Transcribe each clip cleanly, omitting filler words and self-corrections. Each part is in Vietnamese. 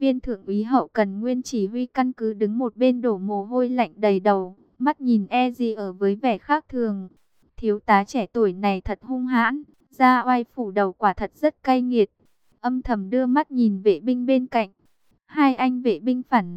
Viên thượng úy hậu cần nguyên chỉ huy căn cứ đứng một bên đổ mồ hôi lạnh đầy đầu, mắt nhìn Eji ở với vẻ khác thường. Thiếu tá trẻ tuổi này thật hung hãn, da oai phủ đầu quả thật rất cay nghiệt. Âm thầm đưa mắt nhìn vệ binh bên cạnh. Hai anh vệ binh phản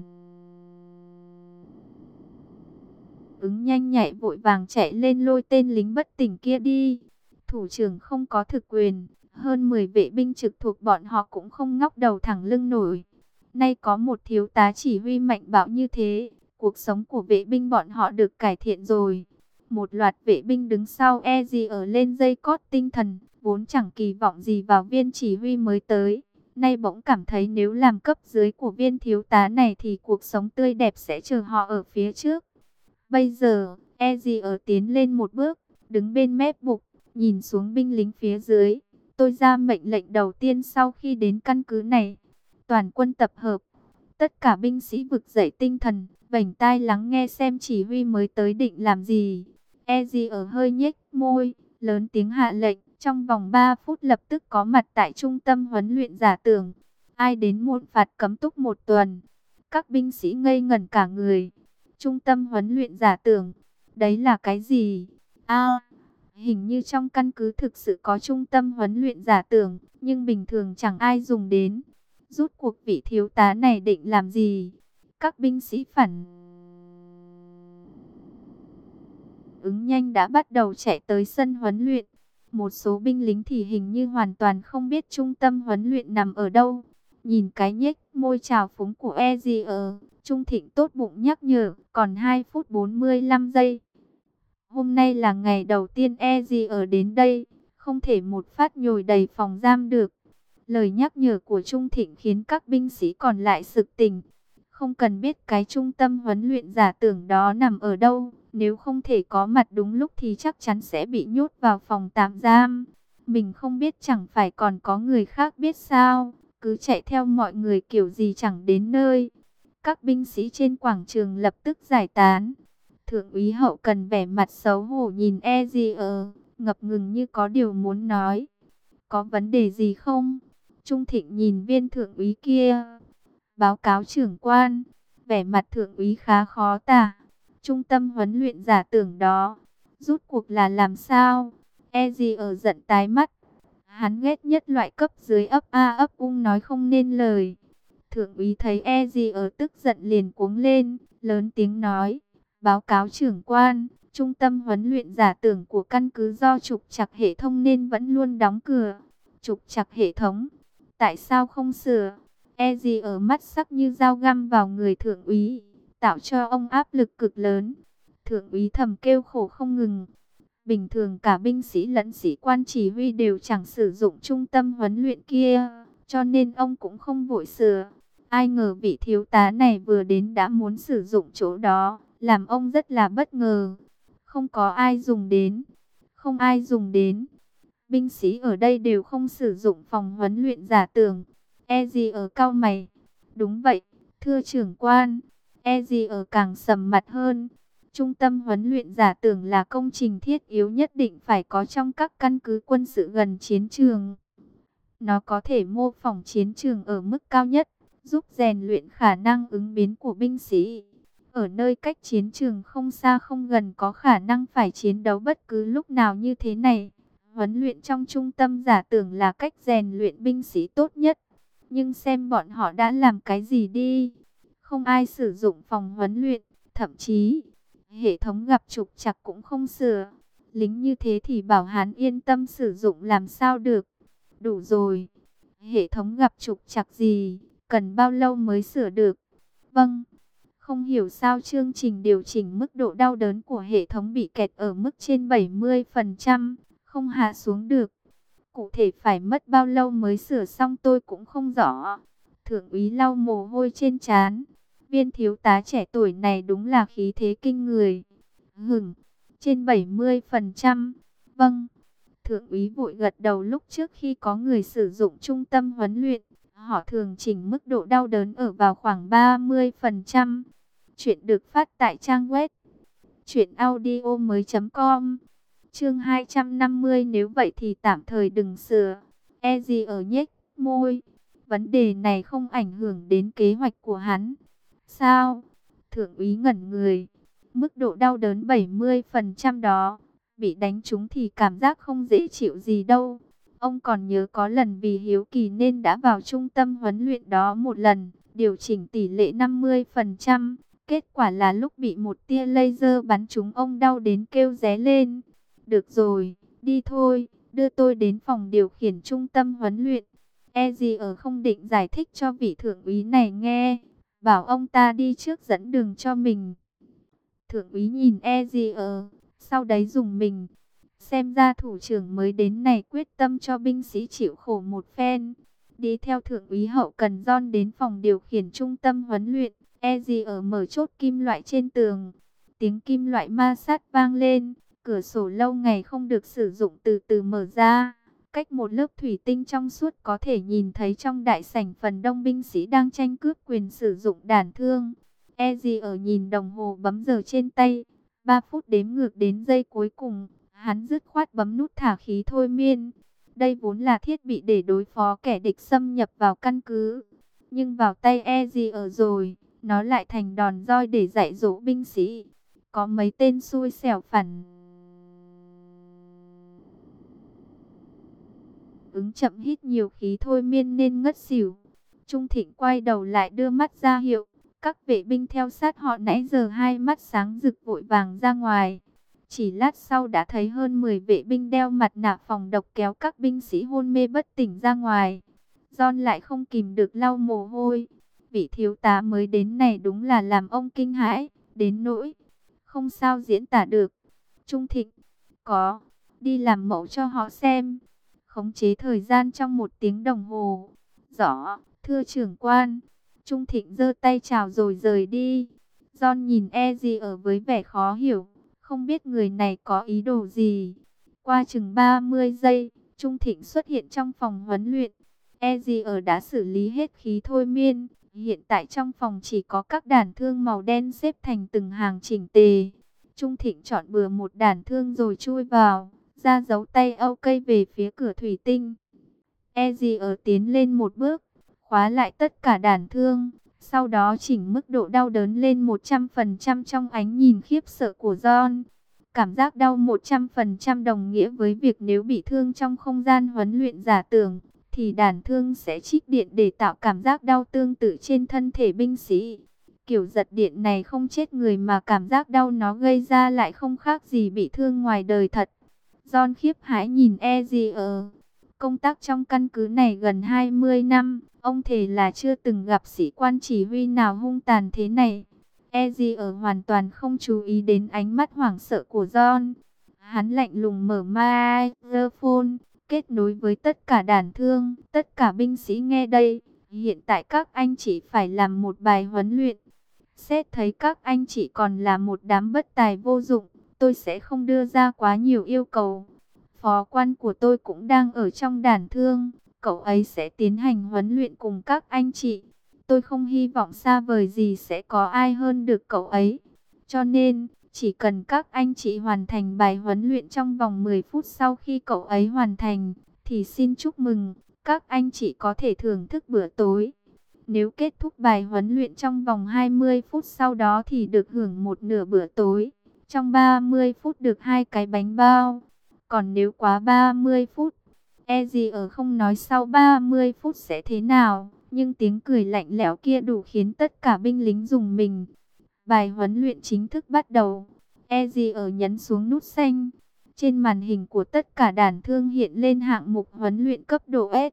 ứng nhanh nhạy vội vàng chạy lên lôi tên lính bất tỉnh kia đi. Thủ trưởng không có thực quyền, hơn 10 vệ binh trực thuộc bọn họ cũng không ngóc đầu thẳng lưng nổi. Nay có một thiếu tá chỉ huy mạnh bạo như thế, cuộc sống của vệ binh bọn họ được cải thiện rồi. Một loạt vệ binh đứng sau Eji ở lên dây cót tinh thần, vốn chẳng kỳ vọng gì vào viên chỉ huy mới tới. Nay bỗng cảm thấy nếu làm cấp dưới của viên thiếu tá này thì cuộc sống tươi đẹp sẽ chờ họ ở phía trước. Bây giờ, Eji ở tiến lên một bước, đứng bên mép bục, nhìn xuống binh lính phía dưới. Tôi ra mệnh lệnh đầu tiên sau khi đến căn cứ này. Toàn quân tập hợp. Tất cả binh sĩ vực dậy tinh thần, vành tai lắng nghe xem chỉ huy mới tới định làm gì. Eji ở hơi nhếch môi, lớn tiếng hạ lệnh. Trong vòng 3 phút lập tức có mặt tại trung tâm huấn luyện giả tưởng. Ai đến muộn phạt cấm túc 1 tuần. Các binh sĩ ngây ngẩn cả người. Trung tâm huấn luyện giả tưởng. Đấy là cái gì? Hình như trong căn cứ thực sự có trung tâm huấn luyện giả tưởng, nhưng bình thường chẳng ai dùng đến. Rút cuộc vị thiếu tá này định làm gì? Các binh sĩ phản ứng nhanh đã bắt đầu chạy tới sân huấn luyện. Một số binh lính thì hình như hoàn toàn không biết trung tâm huấn luyện nằm ở đâu. Nhìn cái nhếch môi trào phúng của Ezier, Trung Thịnh tốt bụng nhắc nhở, còn 2 phút 45 giây. Hôm nay là ngày đầu tiên Ezier đến đây, không thể một phát nhồi đầy phòng giam được. Lời nhắc nhở của Trung Thịnh khiến các binh sĩ còn lại sực tỉnh. Không cần biết cái trung tâm huấn luyện giả tưởng đó nằm ở đâu, nếu không thể có mặt đúng lúc thì chắc chắn sẽ bị nhốt vào phòng tạm giam. Mình không biết chẳng phải còn có người khác biết sao, cứ chạy theo mọi người kiểu gì chẳng đến nơi. Các binh sĩ trên quảng trường lập tức giải tán. Thượng úy hậu cần vẻ mặt xấu hổ nhìn Ezier, ngập ngừng như có điều muốn nói. Có vấn đề gì không? Trung Thịnh nhìn viên thượng úy kia. Báo cáo trưởng quan, vẻ mặt thượng úy khá khó tả. Trung tâm huấn luyện giả tưởng đó, rút cuộc là làm sao? Ezier giận tái mắt. Hắn ghét nhất loại cấp dưới ấp a ấp ung nói không nên lời. Thượng úy thấy Ezier tức giận liền cuống lên, lớn tiếng nói. Báo cáo trưởng quan, trung tâm huấn luyện giả tưởng của căn cứ do trục trặc hệ thống nên vẫn luôn đóng cửa. Trục trặc hệ thống, tại sao không sửa? Ezier ở mắt sắc như dao găm vào người thượng úy, tạo cho ông áp lực cực lớn. Thượng úy thầm kêu khổ không ngừng. Bình thường cả binh sĩ lẫn sĩ quan chỉ huy đều chẳng sử dụng trung tâm huấn luyện kia, cho nên ông cũng không vội sửa. Ai ngờ vị thiếu tá này vừa đến đã muốn sử dụng chỗ đó, làm ông rất là bất ngờ. Không có ai dùng đến, không ai dùng đến. Binh sĩ ở đây đều không sử dụng phòng huấn luyện giả tưởng. Ezier cau mày. Đúng vậy, thưa trưởng quan. Ezier càng sầm mặt hơn. Trung tâm huấn luyện giả tưởng là công trình thiết yếu nhất định phải có trong các căn cứ quân sự gần chiến trường. Nó có thể mô phỏng chiến trường ở mức cao nhất, giúp rèn luyện khả năng ứng biến của binh sĩ. Ở nơi cách chiến trường không xa không gần có khả năng phải chiến đấu bất cứ lúc nào như thế này. Huấn luyện trong trung tâm giả tưởng là cách rèn luyện binh sĩ tốt nhất. Nhưng xem bọn họ đã làm cái gì đi. Không ai sử dụng phòng huấn luyện, thậm chí hệ thống gặp trục trặc cũng không sửa. Lính như thế thì bảo hắn yên tâm sử dụng làm sao được. Đủ rồi. Hệ thống gặp trục trặc gì, cần bao lâu mới sửa được? Vâng. Không hiểu sao chương trình điều chỉnh mức độ đau đớn của hệ thống bị kẹt ở mức trên 70%, không hạ xuống được. Cụ thể phải mất bao lâu mới sửa xong tôi cũng không rõ. Thượng úy lau mồ hôi trên trán. Viên thiếu tá trẻ tuổi này đúng là khí thế kinh người. Trên 70%. Vâng. Thượng úy vội gật đầu. Lúc trước khi có người sử dụng trung tâm huấn luyện, họ thường chỉnh mức độ đau đớn ở vào khoảng 30%. Chuyện được phát tại trang web truyệnaudiomoi.com. Chương 250, nếu vậy thì tạm thời đừng sửa. Ezier nhếch môi. Vấn đề này không ảnh hưởng đến kế hoạch của hắn. Sao? Thượng úy ngẩn người. Mức độ đau đớn 70% đó, bị đánh trúng thì cảm giác không dễ chịu gì đâu. Ông còn nhớ có lần vì hiếu kỳ nên đã vào trung tâm huấn luyện đó một lần, điều chỉnh tỷ lệ 50%. Kết quả là lúc bị một tia laser bắn trúng ông đau đến kêu ré lên. Được rồi, đi thôi, đưa tôi đến phòng điều khiển trung tâm huấn luyện. Ezier không định giải thích cho vị thượng úy này nghe, bảo ông ta đi trước dẫn đường cho mình. Thượng úy nhìn Ezier, sau đấy dùng mình. Xem ra thủ trưởng mới đến này quyết tâm cho binh sĩ chịu khổ một phen. Đi theo thượng úy hậu cần John đến phòng điều khiển trung tâm huấn luyện. Ezier mở chốt kim loại trên tường. Tiếng kim loại ma sát vang lên. Cửa sổ lâu ngày không được sử dụng từ từ mở ra. Cách một lớp thủy tinh trong suốt có thể nhìn thấy trong đại sảnh phần đông binh sĩ đang tranh cướp quyền sử dụng đàn thương. Ezier nhìn đồng hồ bấm giờ trên tay. 3 phút đếm ngược đến giây cuối cùng. Hắn dứt khoát bấm nút thả khí thôi miên. Đây vốn là thiết bị để đối phó kẻ địch xâm nhập vào căn cứ. Nhưng vào tay Ezier rồi, nó lại thành đòn roi để dạy dỗ binh sĩ. Có mấy tên xui xẻo phản ứng chậm hít nhiều khí thôi miên nên ngất xỉu. Trung Thịnh quay đầu lại đưa mắt ra hiệu. Các vệ binh theo sát họ nãy giờ hai mắt sáng rực vội vàng ra ngoài. Chỉ lát sau đã thấy hơn 10 vệ binh đeo mặt nạ phòng độc kéo các binh sĩ hôn mê bất tỉnh ra ngoài. John lại không kìm được lau mồ hôi. Vị thiếu tá mới đến này đúng là làm ông kinh hãi, đến nỗi không sao diễn tả được. Trung Thịnh, có, đi làm mẫu cho họ xem. Khống chế thời gian trong 1 tiếng đồng hồ. Rõ, thưa trưởng quan. Trung Thịnh giơ tay chào rồi rời đi. John nhìn Ezier với vẻ khó hiểu. Không biết người này có ý đồ gì. Qua chừng 30 giây, Trung Thịnh xuất hiện trong phòng huấn luyện. Ezier đã xử lý hết khí thôi miên. Hiện tại trong phòng chỉ có các đàn thương màu đen xếp thành từng hàng chỉnh tề. Trung Thịnh chọn bừa một đàn thương rồi chui vào, ra dấu tay ok về phía cửa thủy tinh. Ezier tiến lên một bước, khóa lại tất cả đàn thương. Sau đó chỉnh mức độ đau đớn lên 100% trong ánh nhìn khiếp sợ của John. Cảm giác đau 100% đồng nghĩa với việc nếu bị thương trong không gian huấn luyện giả tưởng, thì đàn thương sẽ trích điện để tạo cảm giác đau tương tự trên thân thể binh sĩ. Kiểu giật điện này không chết người mà cảm giác đau nó gây ra lại không khác gì bị thương ngoài đời thật. John khiếp hãi nhìn Ezier. Công tác trong căn cứ này gần 20 năm, ông thề là chưa từng gặp sĩ quan chỉ huy nào hung tàn thế này. Ezier hoàn toàn không chú ý đến ánh mắt hoảng sợ của John. Hắn lạnh lùng mở microphone, kết nối với tất cả đàn thương, tất cả binh sĩ nghe đây. Hiện tại các anh chỉ phải làm một bài huấn luyện. Xét thấy các anh chỉ còn là một đám bất tài vô dụng, tôi sẽ không đưa ra quá nhiều yêu cầu. Phó quan của tôi cũng đang ở trong đàn thương, cậu ấy sẽ tiến hành huấn luyện cùng các anh chị. Tôi không hy vọng xa vời gì sẽ có ai hơn được cậu ấy. Cho nên, chỉ cần các anh chị hoàn thành bài huấn luyện trong vòng 10 phút sau khi cậu ấy hoàn thành, thì xin chúc mừng, các anh chị có thể thưởng thức bữa tối. Nếu kết thúc bài huấn luyện trong vòng 20 phút sau đó thì được hưởng một nửa bữa tối. Trong 30 phút được 2 cái bánh bao. Còn nếu quá 30 phút, Ezier không nói sau 30 phút sẽ thế nào, nhưng tiếng cười lạnh lẽo kia đủ khiến tất cả binh lính rùng mình. Bài huấn luyện chính thức bắt đầu. Ezier nhấn xuống nút xanh. Trên màn hình của tất cả đàn thương hiện lên hạng mục huấn luyện cấp độ S.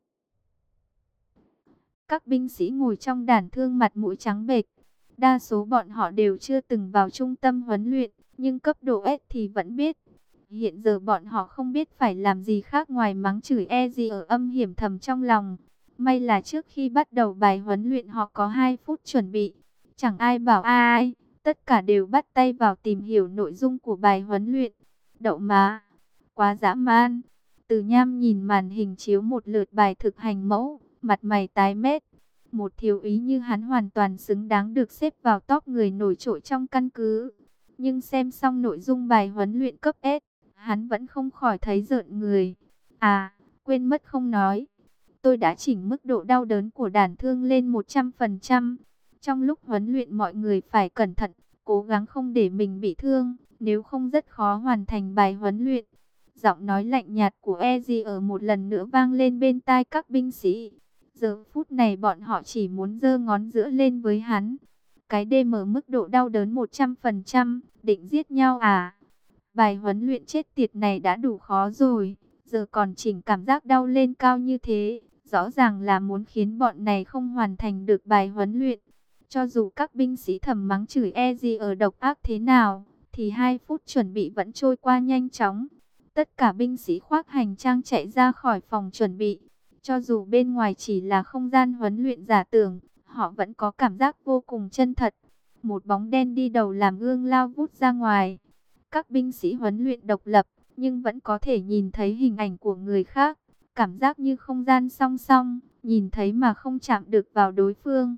Các binh sĩ ngồi trong đàn thương mặt mũi trắng bệch. Đa số bọn họ đều chưa từng vào trung tâm huấn luyện, nhưng cấp độ S thì vẫn biết. Hiện giờ bọn họ không biết phải làm gì khác ngoài mắng chửi Ezier âm hiểm thầm trong lòng. May là trước khi bắt đầu bài huấn luyện họ có 2 phút chuẩn bị. Chẳng ai bảo ai, tất cả đều bắt tay vào tìm hiểu nội dung của bài huấn luyện. Đậu má, quá dã man. Từ Nham nhìn màn hình chiếu một lượt bài thực hành mẫu, mặt mày tái mét. Một thiếu úy như hắn hoàn toàn xứng đáng được xếp vào top người nổi trội trong căn cứ. Nhưng xem xong nội dung bài huấn luyện cấp S, hắn vẫn không khỏi thấy rợn người. À, quên mất không nói. tôi đã chỉnh mức độ đau đớn của đàn thương lên 100%. Trong lúc huấn luyện mọi người phải cẩn thận, cố gắng không để mình bị thương, nếu không rất khó hoàn thành bài huấn luyện. Giọng nói lạnh nhạt của Eji ở một lần nữa vang lên bên tai các binh sĩ. Giờ phút này bọn họ chỉ muốn giơ ngón giữa lên với hắn. Cái đêm ở mức độ đau đớn 100%, định giết nhau à? Bài huấn luyện chết tiệt này đã đủ khó rồi, giờ còn chỉnh cảm giác đau lên cao như thế, rõ ràng là muốn khiến bọn này không hoàn thành được bài huấn luyện. Cho dù các binh sĩ thầm mắng chửi Eji ở độc ác thế nào, thì 2 phút chuẩn bị vẫn trôi qua nhanh chóng. Tất cả binh sĩ khoác hành trang chạy ra khỏi phòng chuẩn bị. Cho dù bên ngoài chỉ là không gian huấn luyện giả tưởng, họ vẫn có cảm giác vô cùng chân thật. Một bóng đen đi đầu làm gương lao vút ra ngoài. Các binh sĩ huấn luyện độc lập, nhưng vẫn có thể nhìn thấy hình ảnh của người khác. Cảm giác như không gian song song, nhìn thấy mà không chạm được vào đối phương.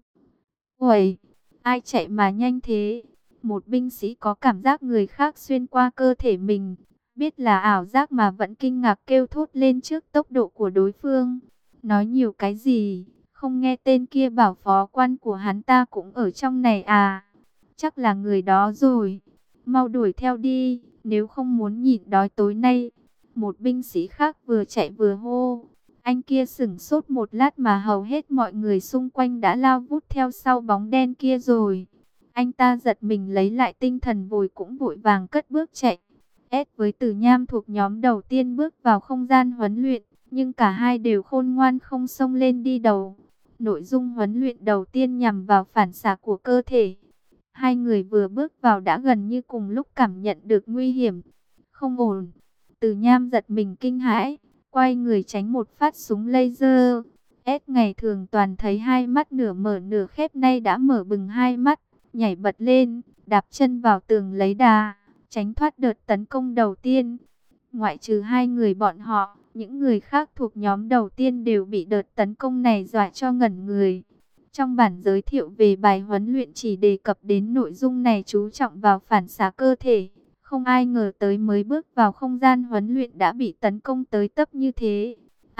Uầy, ai chạy mà nhanh thế? Một binh sĩ có cảm giác người khác xuyên qua cơ thể mình. Biết là ảo giác mà vẫn kinh ngạc kêu thốt lên trước tốc độ của đối phương. Nói nhiều cái gì? Không nghe tên kia bảo phó quan của hắn ta cũng ở trong này à? Chắc là người đó rồi. Mau đuổi theo đi, nếu không muốn nhịn đói tối nay. Một binh sĩ khác vừa chạy vừa hô. Anh kia sửng sốt một lát mà hầu hết mọi người xung quanh đã lao vút theo sau bóng đen kia rồi. Anh ta giật mình lấy lại tinh thần cũng vội vàng cất bước chạy. S với Từ Nham thuộc nhóm đầu tiên bước vào không gian huấn luyện, nhưng cả hai đều khôn ngoan không xông lên đi đầu. Nội dung huấn luyện đầu tiên nhằm vào phản xạ của cơ thể. Hai người vừa bước vào đã gần như cùng lúc cảm nhận được nguy hiểm. Không ổn. Từ Nham giật mình kinh hãi, quay người tránh một phát súng laser. S ngày thường toàn thấy hai mắt nửa mở nửa khép, nay đã mở bừng hai mắt, nhảy bật lên, đạp chân vào tường lấy đà, tránh thoát đợt tấn công đầu tiên. Ngoại trừ hai người bọn họ, những người khác thuộc nhóm đầu tiên đều bị đợt tấn công này dọa cho ngẩn người. Trong bản giới thiệu về bài huấn luyện chỉ đề cập đến nội dung này chú trọng vào phản xạ cơ thể. Không ai ngờ tới mới bước vào không gian huấn luyện đã bị tấn công tới tấp như thế.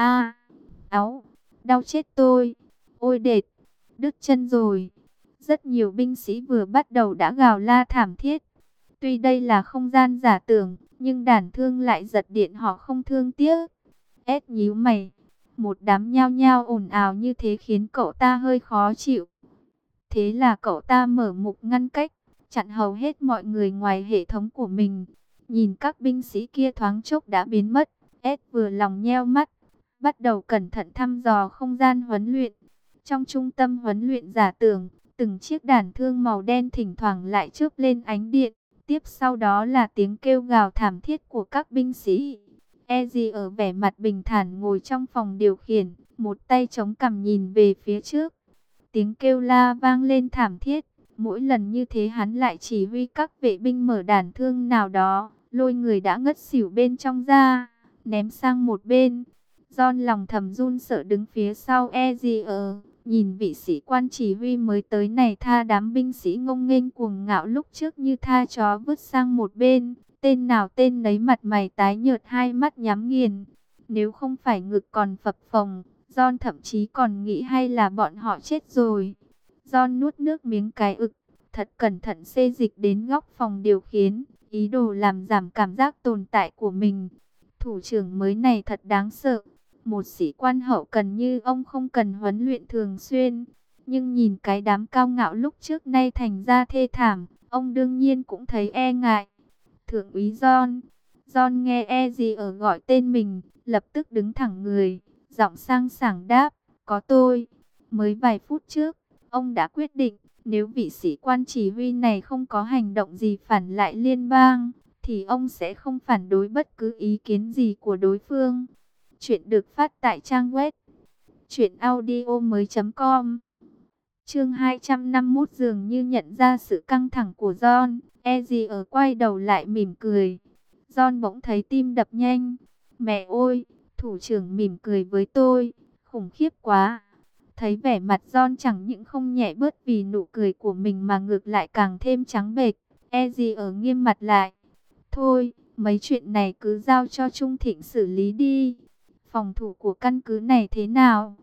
Áu, đau chết tôi. Ôi đệt, đứt chân rồi. Rất nhiều binh sĩ vừa bắt đầu đã gào la thảm thiết. Tuy đây là không gian giả tưởng, nhưng đàn thương lại giật điện họ không thương tiếc. S nhíu mày. Một đám nhao nhao ồn ào như thế khiến cậu ta hơi khó chịu. Thế là cậu ta mở mục ngăn cách, chặn hầu hết mọi người ngoài hệ thống của mình. Nhìn các binh sĩ kia thoáng chốc đã biến mất, S vừa lòng nheo mắt, bắt đầu cẩn thận thăm dò không gian huấn luyện. Trong trung tâm huấn luyện giả tưởng, từng chiếc đàn thương màu đen thỉnh thoảng lại chớp lên ánh điện. Tiếp sau đó là tiếng kêu gào thảm thiết của các binh sĩ. Eji ở vẻ mặt bình thản ngồi trong phòng điều khiển, một tay chống cằm nhìn về phía trước. Tiếng kêu la vang lên thảm thiết. Mỗi lần như thế hắn lại chỉ huy các vệ binh mở đàn thương nào đó, lôi người đã ngất xỉu bên trong ra, ném sang một bên. John lòng thầm run sợ đứng phía sau Eji nhìn vị sĩ quan chỉ huy mới tới này tha đám binh sĩ ngông nghênh cuồng ngạo lúc trước như tha chó vứt sang một bên. Tên nào tên nấy mặt mày tái nhợt, hai mắt nhắm nghiền. Nếu không phải ngực còn phập phồng, John thậm chí còn nghĩ hay là bọn họ chết rồi. John nuốt nước miếng cái ực, thật cẩn thận xê dịch đến góc phòng điều khiển, ý đồ làm giảm cảm giác tồn tại của mình. Thủ trưởng mới này thật đáng sợ. Một sĩ quan hậu cần như ông không cần huấn luyện thường xuyên. Nhưng nhìn cái đám cao ngạo lúc trước nay thành ra thê thảm, ông đương nhiên cũng thấy e ngại. Thượng úy John. John nghe Eji gọi tên mình, lập tức đứng thẳng người, giọng sang sảng đáp, có tôi. Mới vài phút trước, ông đã quyết định, nếu vị sĩ quan chỉ huy này không có hành động gì phản lại liên bang, thì ông sẽ không phản đối bất cứ ý kiến gì của đối phương. Chuyện được phát tại trang web truyệnaudiomoi.com. Chương 251 dường như nhận ra sự căng thẳng của John, Eji quay đầu lại mỉm cười. John bỗng thấy tim đập nhanh. Mẹ ơi, thủ trưởng mỉm cười với tôi, khủng khiếp quá. Thấy vẻ mặt John chẳng những không nhẹ bớt vì nụ cười của mình mà ngược lại càng thêm trắng bệch, Eji nghiêm mặt lại. Thôi, mấy chuyện này cứ giao cho Trung Thịnh xử lý đi. phòng thủ của căn cứ này thế nào?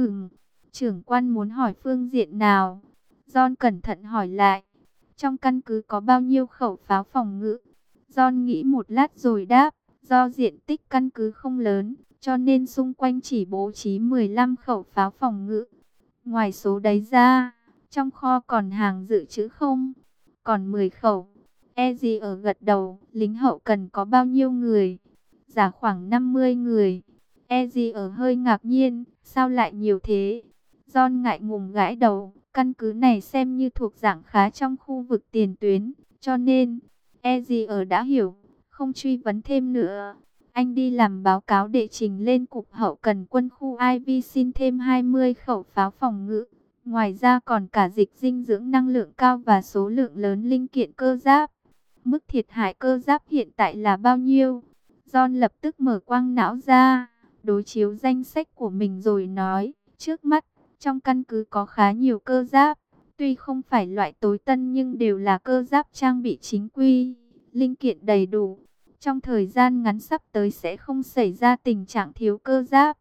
Trưởng quan muốn hỏi phương diện nào? John cẩn thận hỏi lại. Trong căn cứ có bao nhiêu khẩu pháo phòng ngự? John nghĩ một lát rồi đáp. Do diện tích căn cứ không lớn, cho nên xung quanh chỉ bố trí 15 khẩu pháo phòng ngự. Ngoài số đấy ra, trong kho còn hàng dự trữ không? Còn 10 khẩu. Ezio gật đầu. Lính hậu cần có bao nhiêu người? Giả khoảng 50 người. Ezio hơi ngạc nhiên. Sao lại nhiều thế? John ngại ngùng gãi đầu. Căn cứ này xem như thuộc dạng khá trong khu vực tiền tuyến. Cho nên, Ezio đã hiểu. Không truy vấn thêm nữa. Anh đi làm báo cáo để trình lên cục hậu cần quân khu IV xin thêm 20 khẩu pháo phòng ngự. Ngoài ra còn cả dịch dinh dưỡng năng lượng cao và số lượng lớn linh kiện cơ giáp. Mức thiệt hại cơ giáp hiện tại là bao nhiêu? John lập tức mở quang não ra, đối chiếu danh sách của mình rồi nói, trước mắt, trong căn cứ có khá nhiều cơ giáp. Tuy không phải loại tối tân nhưng đều là cơ giáp trang bị chính quy, linh kiện đầy đủ. Trong thời gian ngắn sắp tới sẽ không xảy ra tình trạng thiếu cơ giáp.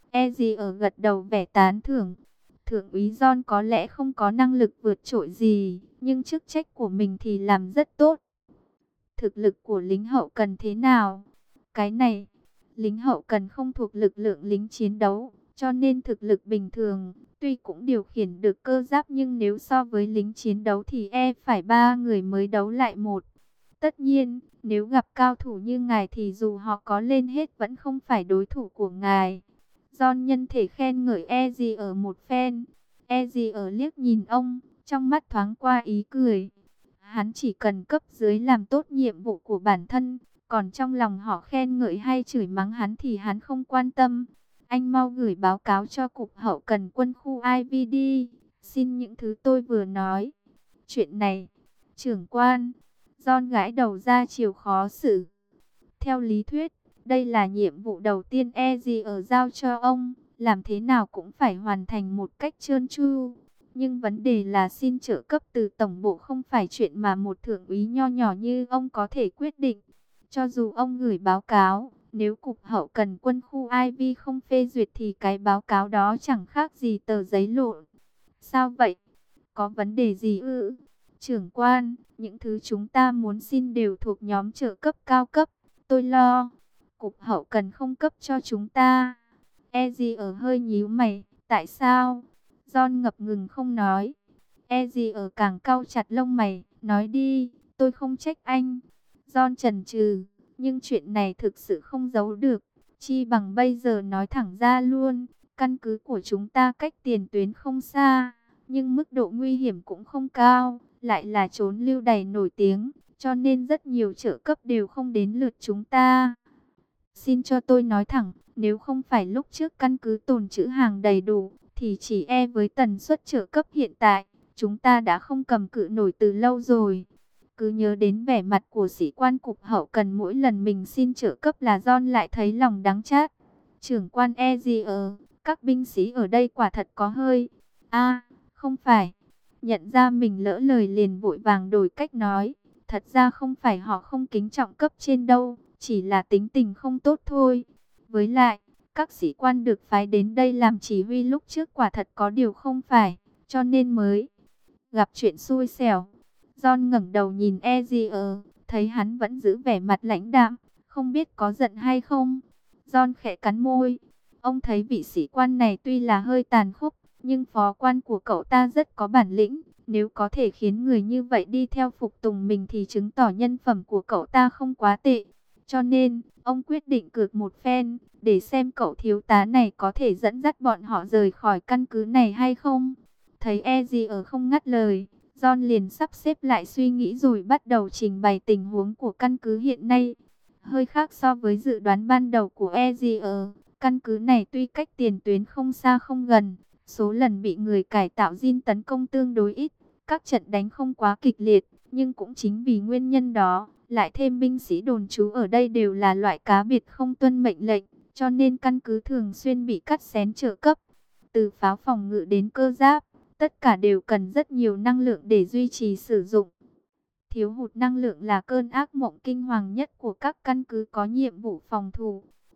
Ezio gật đầu vẻ tán thưởng. Thượng úy John có lẽ không có năng lực vượt trội gì, nhưng chức trách của mình thì làm rất tốt. Thực lực của lính hậu cần thế nào? Cái này, lính hậu cần không thuộc lực lượng lính chiến đấu, cho nên thực lực bình thường. Tuy cũng điều khiển được cơ giáp nhưng nếu so với lính chiến đấu thì phải 3 người mới đấu lại một. Tất nhiên, nếu gặp cao thủ như ngài thì dù họ có lên hết vẫn không phải đối thủ của ngài. John nhân thể khen ngợi Ezio ở một phen. Ezio liếc nhìn ông, trong mắt thoáng qua ý cười. Hắn chỉ cần cấp dưới làm tốt nhiệm vụ của bản thân, còn trong lòng họ khen ngợi hay chửi mắng hắn thì hắn không quan tâm. Anh mau gửi báo cáo cho cục hậu cần quân khu IVD, xin những thứ tôi vừa nói. Chuyện này, trưởng quan, John gãi đầu ra chiều khó xử. Theo lý thuyết, đây là nhiệm vụ đầu tiên Ezio giao cho ông, làm thế nào cũng phải hoàn thành một cách trơn tru. Nhưng vấn đề là xin trợ cấp từ tổng bộ không phải chuyện mà một thượng úy nho nhỏ như ông có thể quyết định. Cho dù ông gửi báo cáo, nếu cục hậu cần quân khu IV không phê duyệt thì cái báo cáo đó chẳng khác gì tờ giấy lộn. Sao vậy? Có vấn đề gì ư? Trưởng quan, những thứ chúng ta muốn xin đều thuộc nhóm trợ cấp cao cấp. Tôi lo, cục hậu cần không cấp cho chúng ta. Ezio hơi nhíu mày, tại sao? John ngập ngừng không nói. Ezio càng cau chặt lông mày, nói đi, tôi không trách anh. John chần chừ, nhưng chuyện này thực sự không giấu được. Chi bằng bây giờ nói thẳng ra luôn, căn cứ của chúng ta cách tiền tuyến không xa, nhưng mức độ nguy hiểm cũng không cao, lại là chốn lưu đày nổi tiếng, cho nên rất nhiều trợ cấp đều không đến lượt chúng ta. Xin cho tôi nói thẳng, nếu không phải lúc trước căn cứ tồn trữ hàng đầy đủ, thì chỉ với tần suất trợ cấp hiện tại, chúng ta đã không cầm cự nổi từ lâu rồi. Cứ nhớ đến vẻ mặt của sĩ quan cục hậu cần mỗi lần mình xin trợ cấp là John lại thấy lòng đắng chát. Trưởng quan Ezio, các binh sĩ ở đây quả thật có hơi... không phải. Nhận ra mình lỡ lời liền vội vàng đổi cách nói. Thật ra không phải họ không kính trọng cấp trên đâu, chỉ là tính tình không tốt thôi. Với lại, các sĩ quan được phái đến đây làm chỉ huy lúc trước quả thật có điều không phải, cho nên mới gặp chuyện xui xẻo. John ngẩng đầu nhìn Ezio, thấy hắn vẫn giữ vẻ mặt lãnh đạm, không biết có giận hay không. John khẽ cắn môi. Ông thấy vị sĩ quan này tuy là hơi tàn khốc, nhưng phó quan của cậu ta rất có bản lĩnh. Nếu có thể khiến người như vậy đi theo phục tùng mình thì chứng tỏ nhân phẩm của cậu ta không quá tệ. Cho nên, ông quyết định cược một phen, để xem cậu thiếu tá này có thể dẫn dắt bọn họ rời khỏi căn cứ này hay không. Thấy Ezio không ngắt lời, John liền sắp xếp lại suy nghĩ rồi bắt đầu trình bày tình huống của căn cứ hiện nay. Hơi khác so với dự đoán ban đầu của Ezio, căn cứ này tuy cách tiền tuyến không xa không gần, số lần bị người cải tạo Jin tấn công tương đối ít, các trận đánh không quá kịch liệt, nhưng cũng chính vì nguyên nhân đó, lại thêm binh sĩ đồn trú ở đây đều là loại cá biệt không tuân mệnh lệnh, cho nên căn cứ thường xuyên bị cắt xén trợ cấp. Từ pháo phòng ngự đến cơ giáp, tất cả đều cần rất nhiều năng lượng để duy trì sử dụng. Thiếu hụt năng lượng là cơn ác mộng kinh hoàng nhất của các căn cứ có nhiệm vụ phòng thủ.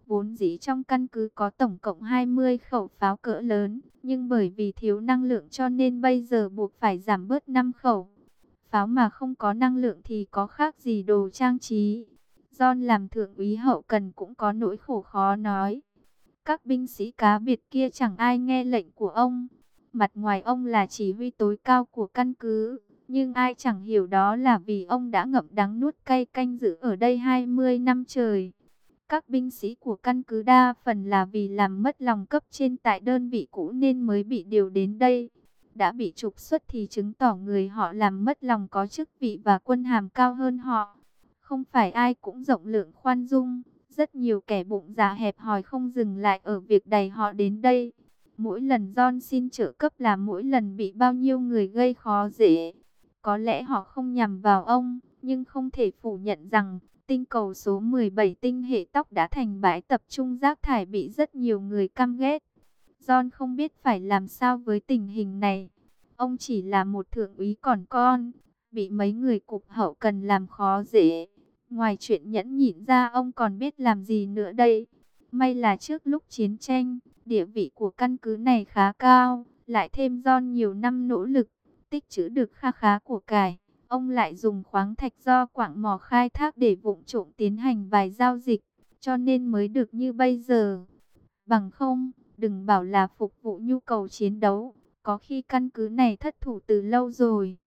Vốn dĩ trong căn cứ có tổng cộng 20 khẩu pháo cỡ lớn, nhưng bởi vì thiếu năng lượng cho nên bây giờ buộc phải giảm bớt 5 khẩu. Pháo mà không có năng lượng thì có khác gì đồ trang trí. John làm thượng úy hậu cần cũng có nỗi khổ khó nói. Các binh sĩ cá biệt kia chẳng ai nghe lệnh của ông. Mặt ngoài ông là chỉ huy tối cao của căn cứ, nhưng ai chẳng hiểu đó là vì ông đã ngậm đắng nuốt cay canh giữ ở đây 20 năm trời. Các binh sĩ của căn cứ đa phần là vì làm mất lòng cấp trên tại đơn vị cũ nên mới bị điều đến đây. Đã bị trục xuất thì chứng tỏ người họ làm mất lòng có chức vị và quân hàm cao hơn họ. Không phải ai cũng rộng lượng khoan dung. Rất nhiều kẻ bụng dạ hẹp hòi không dừng lại ở việc đẩy họ đến đây. Mỗi lần John xin trợ cấp là mỗi lần bị bao nhiêu người gây khó dễ. Có lẽ họ không nhằm vào ông, nhưng không thể phủ nhận rằng tinh cầu số 17 tinh hệ tóc đã thành bãi tập trung rác thải bị rất nhiều người căm ghét. John không biết phải làm sao với tình hình này. Ông chỉ là một thượng úy còn con, bị mấy người cục hậu cần làm khó dễ. Ngoài chuyện nhẫn nhịn ra ông còn biết làm gì nữa đây. May là trước lúc chiến tranh, địa vị của căn cứ này khá cao, lại thêm John nhiều năm nỗ lực, tích trữ được kha khá của cải. Ông lại dùng khoáng thạch do quặng mỏ khai thác để vụng trộm tiến hành vài giao dịch, cho nên mới được như bây giờ. Bằng không, đừng bảo là phục vụ nhu cầu chiến đấu, có khi căn cứ này thất thủ từ lâu rồi.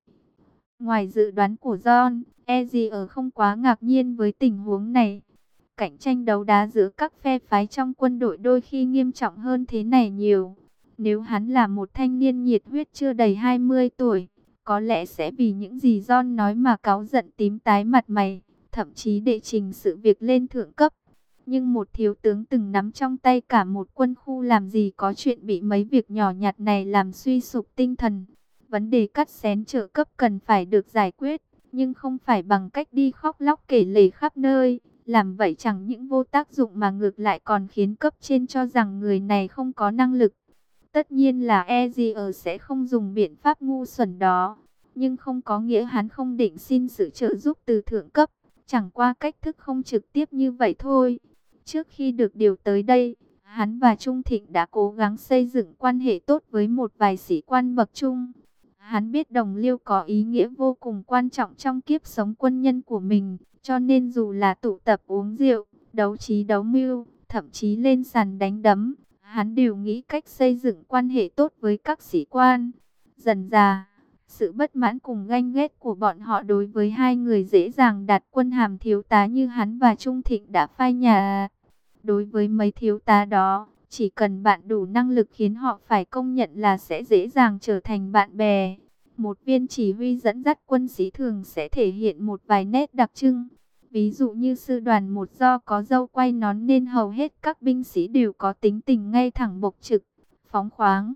Ngoài dự đoán của John, Ezier không quá ngạc nhiên với tình huống này. Cạnh tranh đấu đá giữa các phe phái trong quân đội đôi khi nghiêm trọng hơn thế này nhiều. Nếu hắn là một thanh niên nhiệt huyết chưa đầy 20 tuổi, có lẽ sẽ vì những gì John nói mà cáu giận tím tái mặt mày, thậm chí đệ trình sự việc lên thượng cấp. Nhưng một thiếu tướng từng nắm trong tay cả một quân khu làm gì có chuyện bị mấy việc nhỏ nhặt này làm suy sụp tinh thần. Vấn đề cắt xén trợ cấp cần phải được giải quyết, nhưng không phải bằng cách đi khóc lóc kể lể khắp nơi. Làm vậy chẳng những vô tác dụng mà ngược lại còn khiến cấp trên cho rằng người này không có năng lực. Tất nhiên là Ezier sẽ không dùng biện pháp ngu xuẩn đó, nhưng không có nghĩa hắn không định xin sự trợ giúp từ thượng cấp, chẳng qua cách thức không trực tiếp như vậy thôi. Trước khi được điều tới đây, hắn và Trung Thịnh đã cố gắng xây dựng quan hệ tốt với một vài sĩ quan bậc trung. Hắn biết đồng liêu có ý nghĩa vô cùng quan trọng trong kiếp sống quân nhân của mình, cho nên dù là tụ tập uống rượu, đấu trí đấu mưu, thậm chí lên sàn đánh đấm, hắn đều nghĩ cách xây dựng quan hệ tốt với các sĩ quan. Dần dà, sự bất mãn cùng ganh ghét của bọn họ đối với hai người dễ dàng đạt quân hàm thiếu tá như hắn và Trung Thịnh đã phai nhạt. Đối với mấy thiếu tá đó, chỉ cần bạn đủ năng lực khiến họ phải công nhận là sẽ dễ dàng trở thành bạn bè. Một viên chỉ huy dẫn dắt quân sĩ thường sẽ thể hiện một vài nét đặc trưng. Ví dụ như sư đoàn một do có dâu quay nón nên hầu hết các binh sĩ đều có tính tình ngay thẳng bộc trực, phóng khoáng.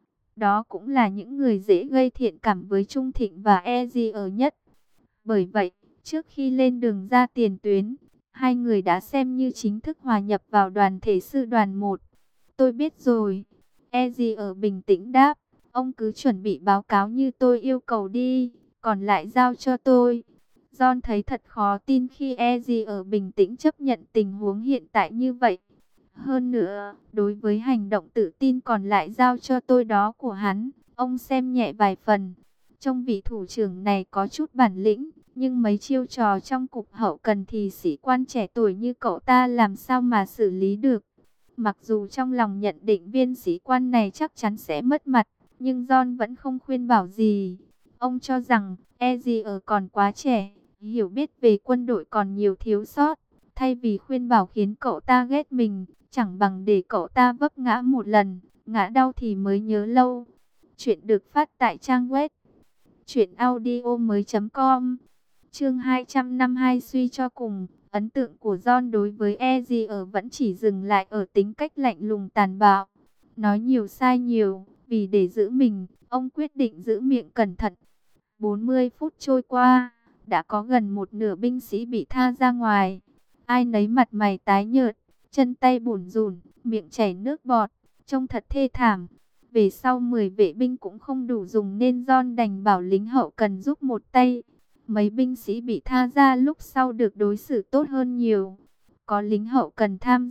Đó cũng là những người dễ gây thiện cảm với Trung Thịnh và Ezier nhất. Bởi vậy, trước khi lên đường ra tiền tuyến, hai người đã xem như chính thức hòa nhập vào đoàn thể sư đoàn 1. Tôi biết rồi. Ezier bình tĩnh đáp. Ông cứ chuẩn bị báo cáo như tôi yêu cầu đi, còn lại giao cho tôi. John thấy thật khó tin khi Ezier bình tĩnh chấp nhận tình huống hiện tại như vậy. Hơn nữa, đối với hành động tự tin còn lại giao cho tôi đó của hắn, ông xem nhẹ vài phần. Trong vị thủ trưởng này có chút bản lĩnh, nhưng mấy chiêu trò trong cục hậu cần thì sĩ quan trẻ tuổi như cậu ta làm sao mà xử lý được. Mặc dù trong lòng nhận định viên sĩ quan này chắc chắn sẽ mất mặt, nhưng John vẫn không khuyên bảo gì. Ông cho rằng Ezier còn quá trẻ, hiểu biết về quân đội còn nhiều thiếu sót. Thay vì khuyên bảo khiến cậu ta ghét mình, chẳng bằng để cậu ta vấp ngã một lần, ngã đau thì mới nhớ lâu. Chuyện được phát tại trang web truyệnaudiomoi.com. Chương 252 suy cho cùng, ấn tượng của John đối với Ezier vẫn chỉ dừng lại ở tính cách lạnh lùng tàn bạo. Nói nhiều sai nhiều, vì để giữ mình, ông quyết định giữ miệng cẩn thận. 40 phút trôi qua, đã có gần một nửa binh sĩ bị tha ra ngoài. Ai nấy mặt mày tái nhợt, chân tay bủn rủn, miệng chảy nước bọt, trông thật thê thảm. Về sau 10 vệ binh cũng không đủ dùng nên John đành bảo lính hậu cần giúp một tay. Mấy binh sĩ bị tha ra lúc sau được đối xử tốt hơn nhiều. Có lính hậu cần tham dự,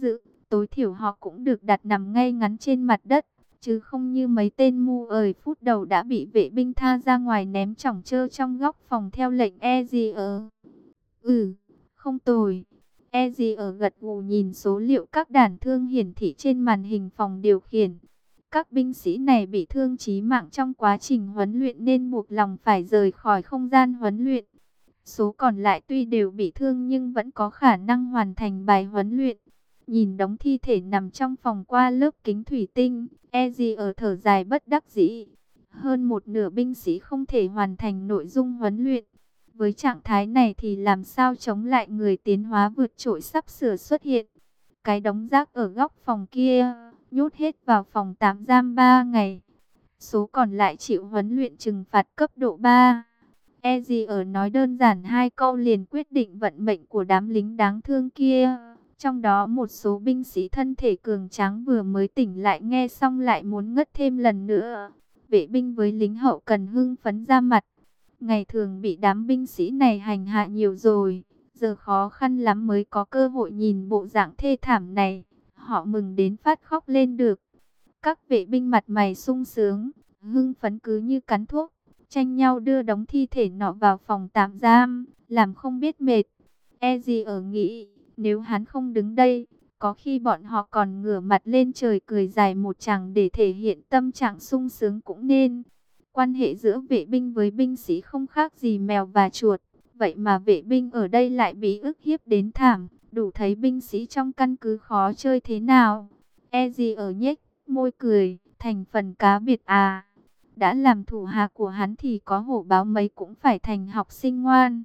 tối thiểu họ cũng được đặt nằm ngay ngắn trên mặt đất, chứ không như mấy tên mu ời phút đầu đã bị vệ binh tha ra ngoài ném chỏng chơ trong góc phòng theo lệnh Ezier. Ừ, không tồi. Ezier gật gù nhìn số liệu các đàn thương hiển thị trên màn hình phòng điều khiển. Các binh sĩ này bị thương chí mạng trong quá trình huấn luyện nên buộc lòng phải rời khỏi không gian huấn luyện. Số còn lại tuy đều bị thương nhưng vẫn có khả năng hoàn thành bài huấn luyện. Nhìn đống thi thể nằm trong phòng qua lớp kính thủy tinh, Ezier thở dài bất đắc dĩ. Hơn một nửa binh sĩ không thể hoàn thành nội dung huấn luyện. Với trạng thái này thì làm sao chống lại người tiến hóa vượt trội sắp sửa xuất hiện. Cái đống rác ở góc phòng kia, nhốt hết vào phòng tạm giam 3 ngày. Số còn lại chịu huấn luyện trừng phạt cấp độ 3. Ezier nói đơn giản 2 câu liền quyết định vận mệnh của đám lính đáng thương kia. Trong đó một số binh sĩ thân thể cường tráng vừa mới tỉnh lại nghe xong lại muốn ngất thêm lần nữa. Vệ binh với lính hậu cần hưng phấn ra mặt. Ngày thường bị đám binh sĩ này hành hạ nhiều rồi, giờ khó khăn lắm mới có cơ hội nhìn bộ dạng thê thảm này. Họ mừng đến phát khóc lên được. Các vệ binh mặt mày sung sướng, hưng phấn cứ như cắn thuốc, tranh nhau đưa đống thi thể nọ vào phòng tạm giam, làm không biết mệt. Ezier nghĩ, nếu hắn không đứng đây, có khi bọn họ còn ngửa mặt lên trời cười dài một tràng để thể hiện tâm trạng sung sướng cũng nên. Quan hệ giữa vệ binh với binh sĩ không khác gì mèo và chuột, vậy mà vệ binh ở đây lại bị ức hiếp đến thảm, đủ thấy binh sĩ trong căn cứ khó chơi thế nào. Ezier nhếch môi cười, thành phần cá biệt à. Đã làm thủ hạ của hắn thì có hổ báo mấy cũng phải thành học sinh ngoan.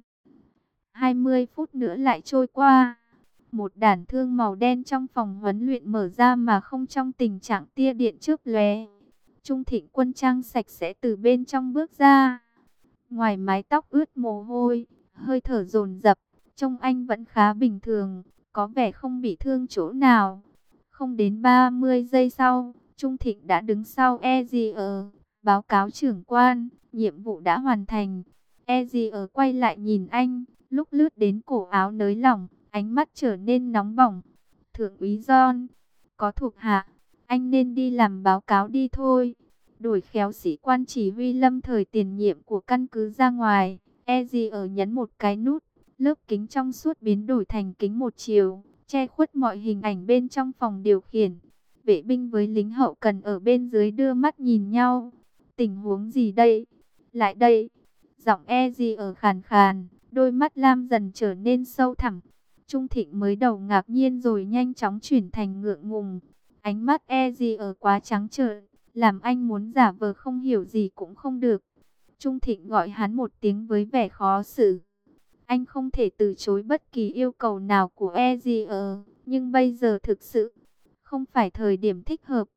20 phút nữa lại trôi qua. Một đàn thương màu đen trong phòng huấn luyện mở ra mà không trong tình trạng tia điện chớp lóe. Trung Thịnh quân trang sạch sẽ từ bên trong bước ra. Ngoài mái tóc ướt mồ hôi, hơi thở dồn dập, trông anh vẫn khá bình thường, có vẻ không bị thương chỗ nào. Không đến 30 giây sau, Trung Thịnh đã đứng sau Ezier, báo cáo trưởng quan, nhiệm vụ đã hoàn thành. Ezier quay lại nhìn anh, lúc lướt đến cổ áo nới lỏng, ánh mắt trở nên nóng bỏng. Thượng úy John, có thuộc hạ, anh nên đi làm báo cáo đi thôi. Đổi khéo sĩ quan chỉ huy lâm thời tiền nhiệm của căn cứ ra ngoài. Ezier nhấn một cái nút, lớp kính trong suốt biến đổi thành kính một chiều, che khuất mọi hình ảnh bên trong phòng điều khiển. Vệ binh với lính hậu cần ở bên dưới đưa mắt nhìn nhau. Tình huống gì đây? Lại đây. Giọng Ezier khàn khàn, đôi mắt lam dần trở nên sâu thẳm. Trung Thịnh mới đầu ngạc nhiên rồi nhanh chóng chuyển thành ngượng ngùng. Ánh mắt Ezier quá trắng trợn, làm anh muốn giả vờ không hiểu gì cũng không được. Trung Thịnh gọi hắn một tiếng với vẻ khó xử. Anh không thể từ chối bất kỳ yêu cầu nào của Ezier, nhưng bây giờ thực sự không phải thời điểm thích hợp.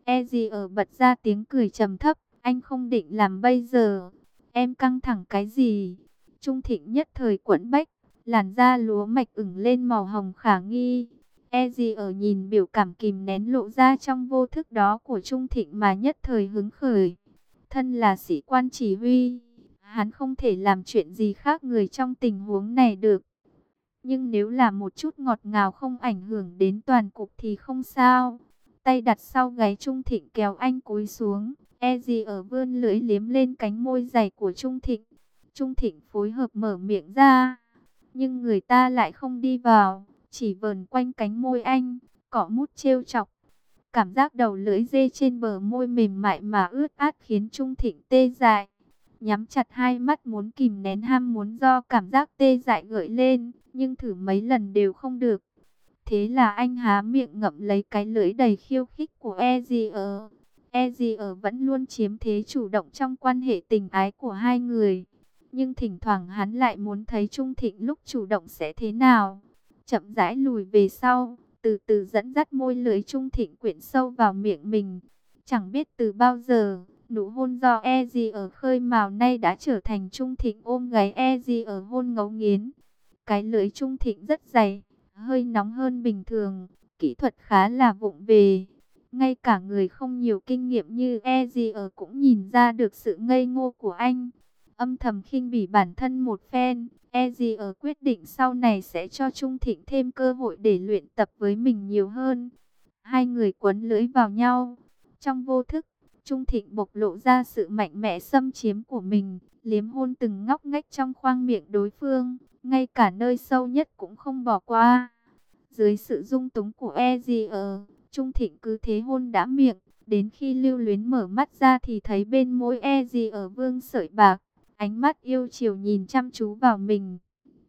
Ezier bật ra tiếng cười trầm thấp, anh không định làm bây giờ. Em căng thẳng cái gì? Trung Thịnh nhất thời quẫn bách, làn da lúa mạch ửng lên màu hồng khả nghi. Ezier nhìn biểu cảm kìm nén lộ ra trong vô thức đó của Trung Thịnh mà nhất thời hứng khởi. Thân là sĩ quan chỉ huy, hắn không thể làm chuyện gì khác người trong tình huống này được. Nhưng nếu là một chút ngọt ngào không ảnh hưởng đến toàn cục thì không sao. Tay đặt sau gáy Trung Thịnh kéo anh cúi xuống. Ezier vươn lưỡi liếm lên cánh môi dày của Trung Thịnh. Trung Thịnh phối hợp mở miệng ra, nhưng người ta lại không đi vào, chỉ vờn quanh cánh môi anh, cọ mút trêu chọc. Cảm giác đầu lưỡi dê trên bờ môi mềm mại mà ướt át khiến Trung Thịnh tê dại. Nhắm chặt hai mắt muốn kìm nén ham muốn do cảm giác tê dại gợi lên, nhưng thử mấy lần đều không được. Thế là anh há miệng ngậm lấy cái lưỡi đầy khiêu khích của Ezier. Ezier vẫn luôn chiếm thế chủ động trong quan hệ tình ái của hai người. Nhưng thỉnh thoảng hắn lại muốn thấy Trung Thịnh lúc chủ động sẽ thế nào. Chậm rãi lùi về sau, từ từ dẫn dắt môi lưỡi Trung Thịnh quyện sâu vào miệng mình. Chẳng biết từ bao giờ, nụ hôn do Ezier khơi mào nay đã trở thành Trung Thịnh ôm gáy Ezier hôn ngấu nghiến. Cái lưỡi Trung Thịnh rất dày, hơi nóng hơn bình thường, kỹ thuật khá là vụng về. Ngay cả người không nhiều kinh nghiệm như Ezier cũng nhìn ra được sự ngây ngô của anh. âm thầm khinh bỉ bản thân một phen. Ezier quyết định sau này sẽ cho Trung Thịnh thêm cơ hội để luyện tập với mình nhiều hơn. Hai người quấn lưỡi vào nhau. Trong vô thức, Trung Thịnh bộc lộ ra sự mạnh mẽ xâm chiếm của mình, liếm hôn từng ngóc ngách trong khoang miệng đối phương, ngay cả nơi sâu nhất cũng không bỏ qua. Dưới sự dung túng của Ezier, Trung Thịnh cứ thế hôn đã miệng, đến khi Lưu Luyến mở mắt ra thì thấy bên môi Ezier vương sợi bạc, ánh mắt yêu chiều nhìn chăm chú vào mình.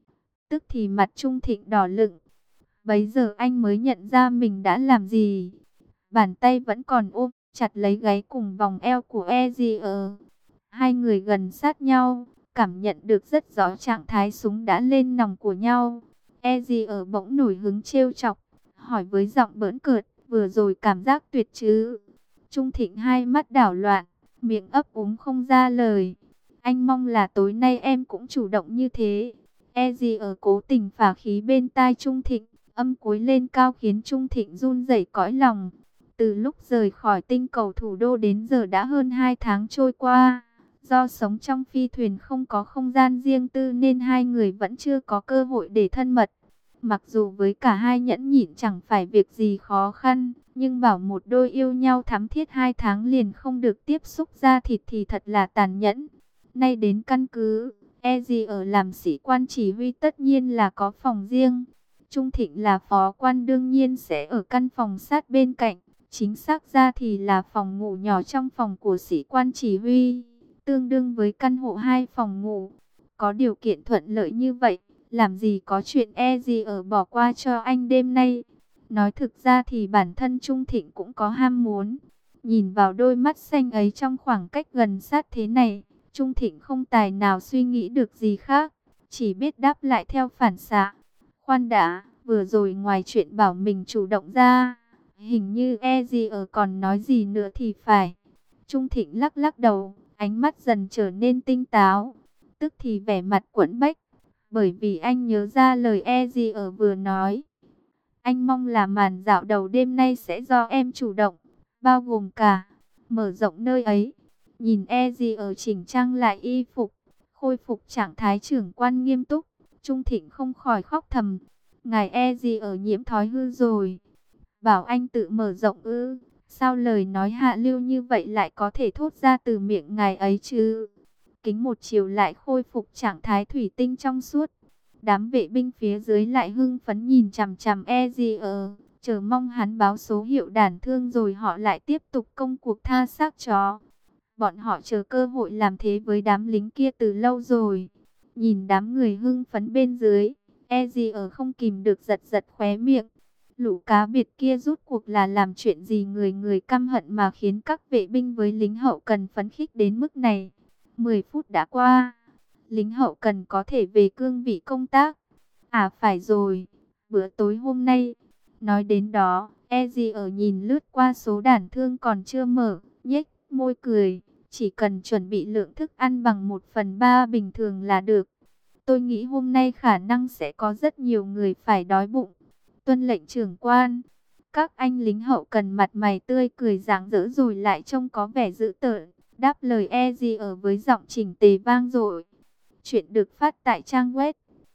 Tức thì mặt Trung Thịnh đỏ lựng. Bấy giờ anh mới nhận ra mình đã làm gì. Bàn tay vẫn còn ôm chặt lấy gáy cùng vòng eo của Ezier. Hai người gần sát nhau, cảm nhận được rất rõ trạng thái súng đã lên nòng của nhau. Ezier bỗng nổi hứng trêu chọc, hỏi với giọng bỡn cợt, vừa rồi cảm giác tuyệt chứ? Trung Thịnh hai mắt đảo loạn, miệng ấp úng không ra lời. Anh mong là tối nay em cũng chủ động như thế. Ezier cố tình phả khí bên tai Trung Thịnh, âm cuối lên cao khiến Trung Thịnh run rẩy cõi lòng. Từ lúc rời khỏi tinh cầu thủ đô đến giờ đã hơn 2 tháng trôi qua. Do sống trong phi thuyền không có không gian riêng tư nên hai người vẫn chưa có cơ hội để thân mật. Mặc dù với cả hai nhẫn nhịn chẳng phải việc gì khó khăn, nhưng bảo một đôi yêu nhau thắm thiết 2 tháng liền không được tiếp xúc da thịt thì thật là tàn nhẫn. Nay đến căn cứ, Ezier làm sĩ quan chỉ huy tất nhiên là có phòng riêng. Trung Thịnh là phó quan đương nhiên sẽ ở căn phòng sát bên cạnh. Chính xác ra thì là phòng ngủ nhỏ trong phòng của sĩ quan chỉ huy, tương đương với căn hộ 2 phòng ngủ. Có điều kiện thuận lợi như vậy, làm gì có chuyện Ezier bỏ qua cho anh đêm nay. Nói thực ra thì bản thân Trung Thịnh cũng có ham muốn. Nhìn vào đôi mắt xanh ấy trong khoảng cách gần sát thế này, Trung Thịnh không tài nào suy nghĩ được gì khác, chỉ biết đáp lại theo phản xạ. Khoan đã, vừa rồi ngoài chuyện bảo mình chủ động ra, hình như Ezier còn nói gì nữa thì phải. Trung Thịnh lắc lắc đầu, ánh mắt dần trở nên tinh táo, tức thì vẻ mặt quẫn bách, bởi vì anh nhớ ra lời Ezier vừa nói. Anh mong là màn dạo đầu đêm nay sẽ do em chủ động, bao gồm cả mở rộng nơi ấy. Nhìn Ezier chỉnh trang lại y phục, khôi phục trạng thái trưởng quan nghiêm túc, Trung Thịnh không khỏi khóc thầm. Ngài Ezier nhiễm thói hư rồi. Bảo anh tự mở rộng ư? Sao lời nói hạ lưu như vậy lại có thể thốt ra từ miệng ngài ấy chứ? Kính một chiều lại khôi phục trạng thái thủy tinh trong suốt. Đám vệ binh phía dưới lại hưng phấn nhìn chằm chằm Ezier, chờ mong hắn báo số hiệu đàn thương rồi họ lại tiếp tục công cuộc tha xác chó. Bọn họ chờ cơ hội làm thế với đám lính kia từ lâu rồi. Nhìn đám người hưng phấn bên dưới, Ezier không kìm được giật giật khóe miệng. Lũ cá biệt kia rút cuộc là làm chuyện gì người người căm hận mà khiến các vệ binh với lính hậu cần phấn khích đến mức này. 10 phút đã qua, lính hậu cần có thể về cương vị công tác. À phải rồi, bữa tối hôm nay. Nói đến đó, Ezier nhìn lướt qua số đàn thương còn chưa mở, nhếch môi cười. Chỉ cần chuẩn bị lượng thức ăn bằng 1/3 bình thường là được. Tôi nghĩ hôm nay khả năng sẽ có rất nhiều người phải đói bụng. Tuân lệnh trưởng quan. Các anh lính hậu cần mặt mày tươi cười rạng rỡ rồi lại trông có vẻ dữ tợn, đáp lời Ezier với giọng chỉnh tề vang dội. Chuyện được phát tại trang web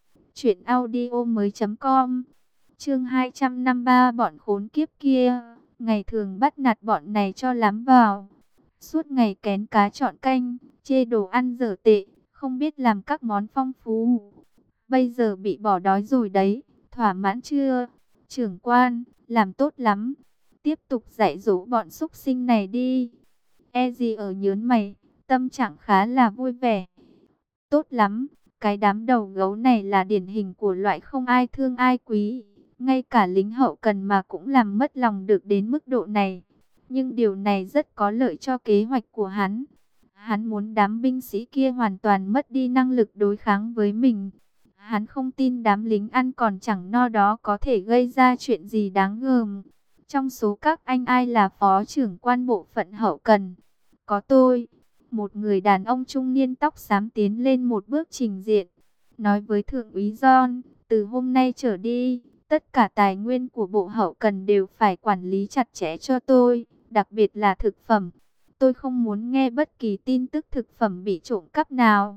truyệnaudiomoi.com. Chương 253 bọn khốn kiếp kia, ngày thường bắt nạt bọn này cho lắm vào. Suốt ngày kén cá chọn canh, chê đồ ăn dở tệ, không biết làm các món phong phú. Bây giờ bị bỏ đói rồi đấy, thỏa mãn chưa? Trưởng quan, làm tốt lắm. Tiếp tục dạy dỗ bọn súc sinh này đi. Ezier nhớn mày, tâm trạng khá là vui vẻ. Tốt lắm, cái đám đầu gấu này là điển hình của loại không ai thương ai quý. Ngay cả lính hậu cần mà cũng làm mất lòng được đến mức độ này. Nhưng điều này rất có lợi cho kế hoạch của hắn. Hắn muốn đám binh sĩ kia hoàn toàn mất đi năng lực đối kháng với mình. Hắn không tin đám lính ăn còn chẳng no đó có thể gây ra chuyện gì đáng gờm. Trong số các anh ai là phó trưởng quan bộ phận hậu cần? Có tôi. Một người đàn ông trung niên tóc xám tiến lên một bước trình diện. Nói với Thượng úy John, từ hôm nay trở đi, tất cả tài nguyên của bộ hậu cần đều phải quản lý chặt chẽ cho tôi, đặc biệt là thực phẩm. Tôi không muốn nghe bất kỳ tin tức thực phẩm bị trộm cắp nào.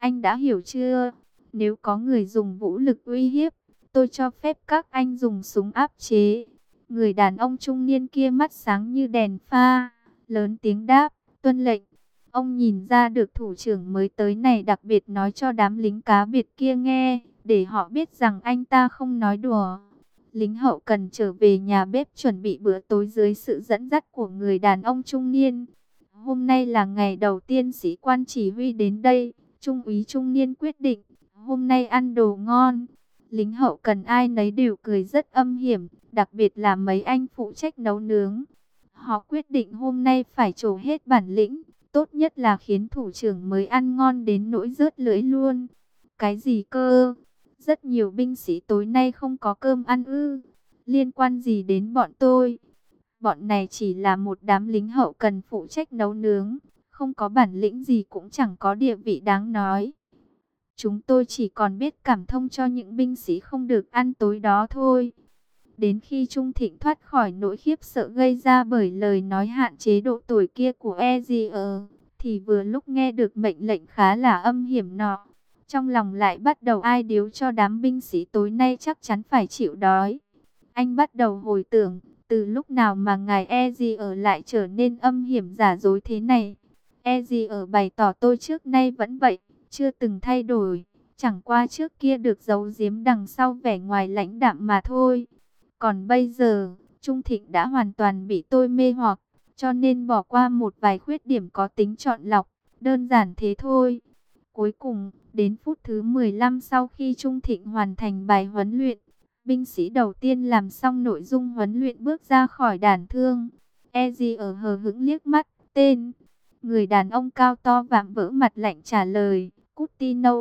Anh đã hiểu chưa? Nếu có người dùng vũ lực uy hiếp, tôi cho phép các anh dùng súng áp chế. Người đàn ông trung niên kia mắt sáng như đèn pha, lớn tiếng đáp, tuân lệnh. Ông nhìn ra được thủ trưởng mới tới này đặc biệt nói cho đám lính cá biệt kia nghe, để họ biết rằng anh ta không nói đùa. Lính hậu cần trở về nhà bếp chuẩn bị bữa tối dưới sự dẫn dắt của người đàn ông trung niên. Hôm nay là ngày đầu tiên sĩ quan chỉ huy đến đây, trung úy trung niên quyết định, hôm nay ăn đồ ngon. Lính hậu cần ai nấy đều cười rất âm hiểm, đặc biệt là mấy anh phụ trách nấu nướng. Họ quyết định hôm nay phải trổ hết bản lĩnh, tốt nhất là khiến thủ trưởng mới ăn ngon đến nỗi rớt lưỡi luôn. Cái gì cơ? Rất nhiều binh sĩ tối nay không có cơm ăn ư? Liên quan gì đến bọn tôi? Bọn này chỉ là một đám lính hậu cần phụ trách nấu nướng, không có bản lĩnh gì cũng chẳng có địa vị đáng nói. Chúng tôi chỉ còn biết cảm thông cho những binh sĩ không được ăn tối đó thôi. Đến khi Trung Thịnh thoát khỏi nỗi khiếp sợ gây ra bởi lời nói hạn chế độ tuổi kia của Ezier, thì vừa lúc nghe được mệnh lệnh khá là âm hiểm nọ. Trong lòng lại bắt đầu ai điếu cho đám binh sĩ tối nay chắc chắn phải chịu đói. Anh bắt đầu hồi tưởng, từ lúc nào mà ngài Ezier lại trở nên âm hiểm giả dối thế này. Ezier bày tỏ tôi trước nay vẫn vậy, chưa từng thay đổi. Chẳng qua trước kia được giấu giếm đằng sau vẻ ngoài lãnh đạm mà thôi. Còn bây giờ, Trung Thịnh đã hoàn toàn bị tôi mê hoặc, cho nên bỏ qua một vài khuyết điểm có tính chọn lọc, đơn giản thế thôi. Cuối cùng, đến phút thứ 15 sau khi Trung Thịnh hoàn thành bài huấn luyện, binh sĩ đầu tiên làm xong nội dung huấn luyện bước ra khỏi đàn thương. Ezi ở hờ hững liếc mắt, tên. Người đàn ông cao to vạm vỡ mặt lạnh trả lời, Cutino.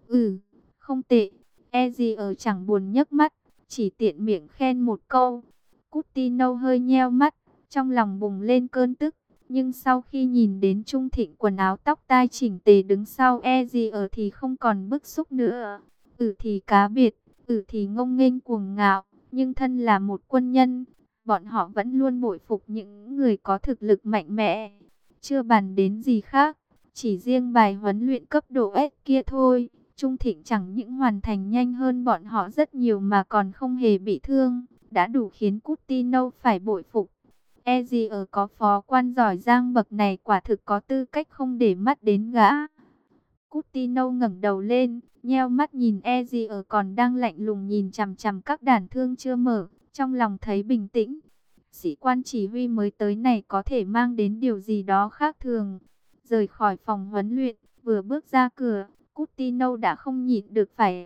Không tệ. Ezi ở chẳng buồn nhấc mắt, chỉ tiện miệng khen một câu. Cutino hơi nheo mắt, trong lòng bùng lên cơn tức. Nhưng sau khi nhìn đến Trung Thịnh quần áo tóc tai chỉnh tề đứng sau Ezier thì không còn bức xúc nữa. Thì cá biệt, thì ngông nghênh cuồng ngạo, nhưng thân là một quân nhân, bọn họ vẫn luôn bội phục những người có thực lực mạnh mẽ. Chưa bàn đến gì khác, chỉ riêng bài huấn luyện cấp độ S kia thôi, Trung Thịnh chẳng những hoàn thành nhanh hơn bọn họ rất nhiều mà còn không hề bị thương, đã đủ khiến Cutino phải bội phục. Ezier có phó quan giỏi giang bậc này quả thực có tư cách không để mắt đến gã. Cutino ngẩng đầu lên, nheo mắt nhìn Ezier còn đang lạnh lùng nhìn chằm chằm các đàn thương chưa mở, trong lòng thấy bình tĩnh. Sĩ quan chỉ huy mới tới này có thể mang đến điều gì đó khác thường. Rời khỏi phòng huấn luyện, vừa bước ra cửa, Cutino đã không nhịn được phải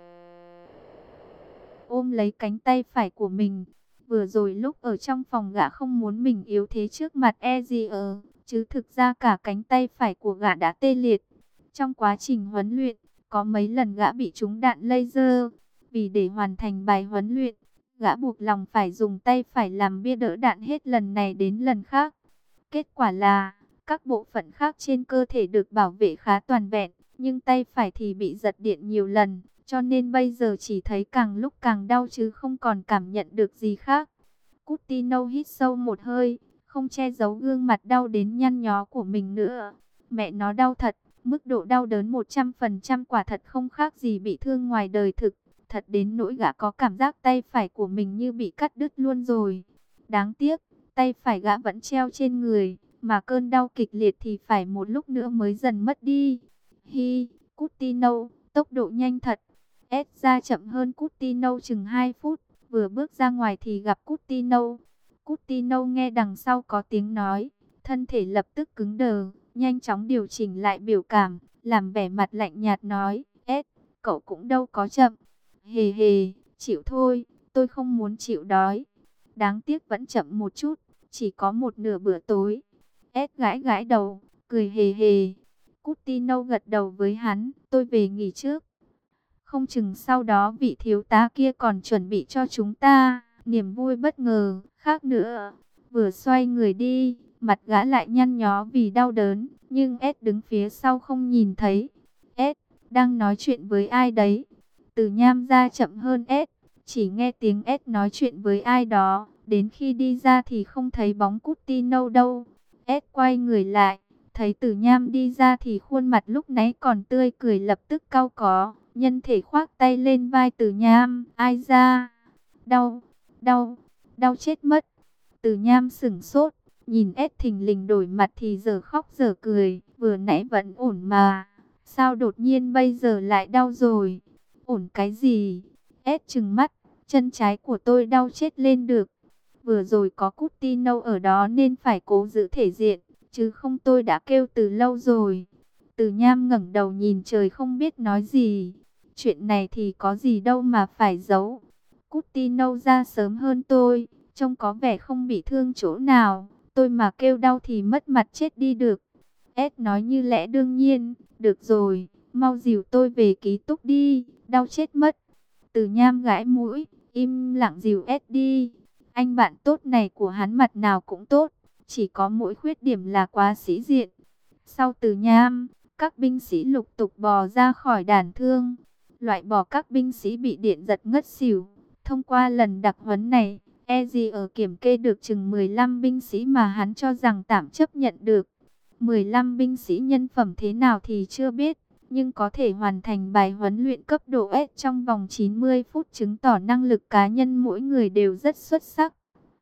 ôm lấy cánh tay phải của mình. Vừa rồi lúc ở trong phòng gã không muốn mình yếu thế trước mặt Ezier, chứ thực ra cả cánh tay phải của gã đã tê liệt. Trong quá trình huấn luyện, có mấy lần gã bị trúng đạn laser. Vì để hoàn thành bài huấn luyện, gã buộc lòng phải dùng tay phải làm bia đỡ đạn hết lần này đến lần khác. Kết quả là, các bộ phận khác trên cơ thể được bảo vệ khá toàn vẹn, nhưng tay phải thì bị giật điện nhiều lần. Cho nên bây giờ chỉ thấy càng lúc càng đau chứ không còn cảm nhận được gì khác. Cutino hít sâu một hơi, không che giấu gương mặt đau đến nhăn nhó của mình nữa. Mẹ nó đau thật, mức độ đau đớn 100% quả thật không khác gì bị thương ngoài đời thực. Thật đến nỗi gã có cảm giác tay phải của mình như bị cắt đứt luôn rồi. Đáng tiếc, tay phải gã vẫn treo trên người, mà cơn đau kịch liệt thì phải một lúc nữa mới dần mất đi. Cutino, tốc độ nhanh thật. S ra chậm hơn Cutino chừng 2 phút, vừa bước ra ngoài thì gặp Cutino. Cutino nghe đằng sau có tiếng nói, thân thể lập tức cứng đờ, nhanh chóng điều chỉnh lại biểu cảm, làm vẻ mặt lạnh nhạt nói, S, cậu cũng đâu có chậm. Hề hề, chịu thôi, tôi không muốn chịu đói. Đáng tiếc vẫn chậm một chút, chỉ có một nửa bữa tối. S gãi gãi đầu, cười hề hề. Cutino gật đầu với hắn, tôi về nghỉ trước. Không chừng sau đó vị thiếu tá kia còn chuẩn bị cho chúng ta niềm vui bất ngờ khác nữa. Vừa xoay người đi, mặt gã lại nhăn nhó vì đau đớn, nhưng S đứng phía sau không nhìn thấy. S đang nói chuyện với ai đấy? Từ Nham ra chậm hơn S, chỉ nghe tiếng S nói chuyện với ai đó, đến khi đi ra thì không thấy bóng Cutino đâu. S quay người lại, Thấy Tử Nham đi ra thì khuôn mặt lúc nãy còn tươi cười lập tức cau có, nhân thể khoác tay lên vai Tử Nham, ai da, đau, đau, đau chết mất. Tử Nham sửng sốt, nhìn S thình lình đổi mặt thì giờ khóc giờ cười, vừa nãy vẫn ổn mà, sao đột nhiên bây giờ lại đau rồi, ổn cái gì? S trừng mắt, chân trái của tôi đau chết lên được, vừa rồi có Cutino ở đó nên phải cố giữ thể diện, chứ không tôi đã kêu từ lâu rồi. Từ Nham ngẩng đầu nhìn trời không biết nói gì, chuyện này thì có gì đâu mà phải giấu. Cutino ra sớm hơn tôi, trông có vẻ không bị thương chỗ nào, tôi mà kêu đau thì mất mặt chết đi được. S nói như lẽ đương nhiên, được rồi, mau dìu tôi về ký túc đi, đau chết mất. Từ Nham gãi mũi, im lặng dìu S đi. Anh bạn tốt này của hắn mặt nào cũng tốt, chỉ có mỗi khuyết điểm là quá sĩ diện. Sau Từ Nham, các binh sĩ lục tục bò ra khỏi đàn thương, loại bỏ các binh sĩ bị điện giật ngất xỉu. Thông qua lần đặc huấn này, Ezio kiểm kê được chừng 15 binh sĩ mà hắn cho rằng tạm chấp nhận được. 15 binh sĩ nhân phẩm thế nào thì chưa biết, nhưng có thể hoàn thành bài huấn luyện cấp độ S trong vòng 90 phút chứng tỏ năng lực cá nhân mỗi người đều rất xuất sắc.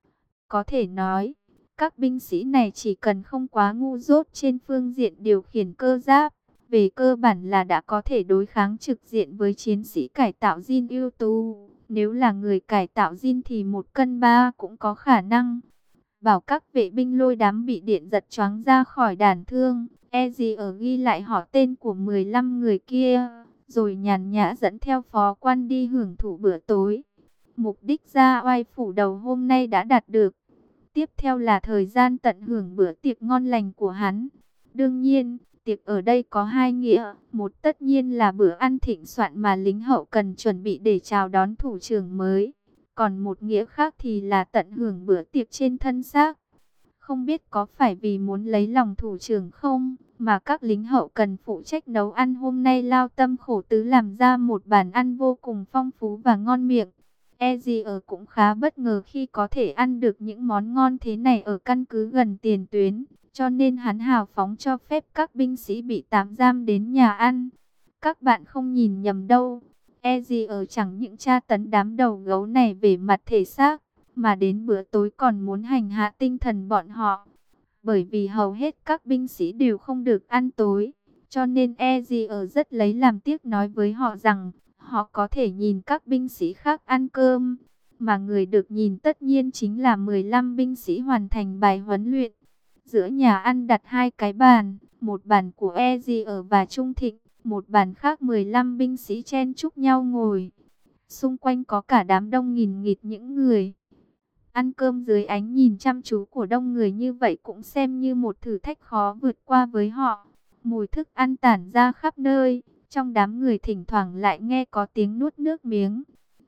Có thể nói, các binh sĩ này chỉ cần không quá ngu dốt trên phương diện điều khiển cơ giáp, về cơ bản là đã có thể đối kháng trực diện với chiến sĩ cải tạo Jin ưu tú. Nếu là người cải tạo Jin thì 1 cân 3 cũng có khả năng. Bảo các vệ binh lôi đám bị điện giật choáng ra khỏi đàn thương, Ezio ghi lại họ tên của 15 người kia, rồi nhàn nhã dẫn theo phó quan đi hưởng thụ bữa tối. Mục đích ra oai phủ đầu hôm nay đã đạt được. Tiếp theo là thời gian tận hưởng bữa tiệc ngon lành của hắn. Đương nhiên, tiệc ở đây có hai nghĩa. Một tất nhiên là bữa ăn thịnh soạn mà lính hậu cần chuẩn bị để chào đón thủ trưởng mới. Còn một nghĩa khác thì là tận hưởng bữa tiệc trên thân xác. Không biết có phải vì muốn lấy lòng thủ trưởng không, mà các lính hậu cần phụ trách nấu ăn hôm nay lao tâm khổ tứ làm ra một bàn ăn vô cùng phong phú và ngon miệng. Ezio cũng khá bất ngờ khi có thể ăn được những món ngon thế này ở căn cứ gần tiền tuyến, cho nên hắn hào phóng cho phép các binh sĩ bị tạm giam đến nhà ăn. Các bạn không nhìn nhầm đâu, Ezio chẳng những tra tấn đám đầu gấu này về mặt thể xác, mà đến bữa tối còn muốn hành hạ tinh thần bọn họ. Bởi vì hầu hết các binh sĩ đều không được ăn tối, cho nên Ezio rất lấy làm tiếc nói với họ rằng họ có thể nhìn các binh sĩ khác ăn cơm, mà người được nhìn tất nhiên chính là 15 binh sĩ hoàn thành bài huấn luyện. Giữa nhà ăn đặt hai cái bàn, một bàn của Ezio và Trung Thịnh, một bàn khác 15 binh sĩ chen chúc nhau ngồi. Xung quanh có cả đám đông nghìn nghịt những người. Ăn cơm dưới ánh nhìn chăm chú của đông người như vậy cũng xem như một thử thách khó vượt qua với họ. Mùi thức ăn tản ra khắp nơi, trong đám người thỉnh thoảng lại nghe có tiếng nuốt nước miếng.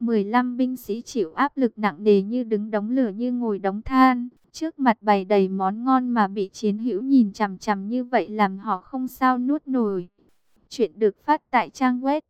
15 binh sĩ chịu áp lực nặng nề như đứng đống lửa như ngồi đống than. Trước mặt bày đầy món ngon mà bị chiến hữu nhìn chằm chằm như vậy làm họ không sao nuốt nổi. Chuyện được phát tại trang web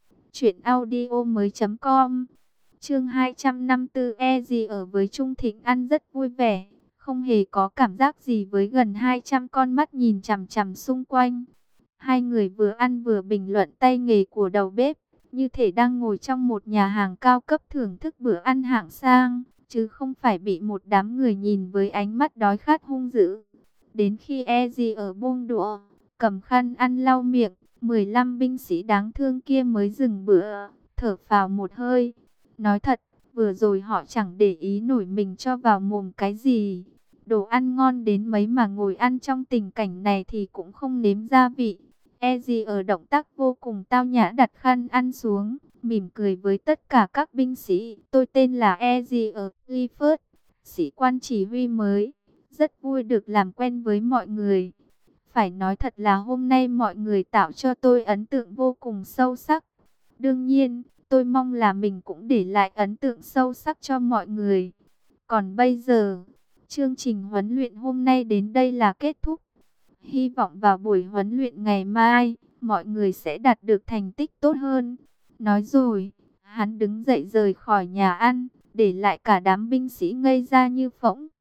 truyệnaudiomoi.com. Chương 254. Ezio ở với Trung Thịnh ăn rất vui vẻ, không hề có cảm giác gì với gần 200 con mắt nhìn chằm chằm xung quanh. Hai người vừa ăn vừa bình luận tay nghề của đầu bếp, như thể đang ngồi trong một nhà hàng cao cấp thưởng thức bữa ăn hạng sang, chứ không phải bị một đám người nhìn với ánh mắt đói khát hung dữ. Đến khi Ezio buông đũa, cầm khăn ăn lau miệng, 15 binh sĩ đáng thương kia mới dừng bữa, thở phào một hơi. Nói thật, vừa rồi họ chẳng để ý nổi mình cho vào mồm cái gì. Đồ ăn ngon đến mấy mà ngồi ăn trong tình cảnh này thì cũng không nếm gia vị. Ezio ở động tác vô cùng tao nhã đặt khăn ăn xuống, mỉm cười với tất cả các binh sĩ. Tôi tên là Ezio Clifford, sĩ quan chỉ huy mới. Rất vui được làm quen với mọi người. Phải nói thật là hôm nay mọi người tạo cho tôi ấn tượng vô cùng sâu sắc. Đương nhiên, tôi mong là mình cũng để lại ấn tượng sâu sắc cho mọi người. Còn bây giờ, chương trình huấn luyện hôm nay đến đây là kết thúc. Hy vọng vào buổi huấn luyện ngày mai, mọi người sẽ đạt được thành tích tốt hơn. Nói rồi, hắn đứng dậy rời khỏi nhà ăn, để lại cả đám binh sĩ ngây ra như phỗng.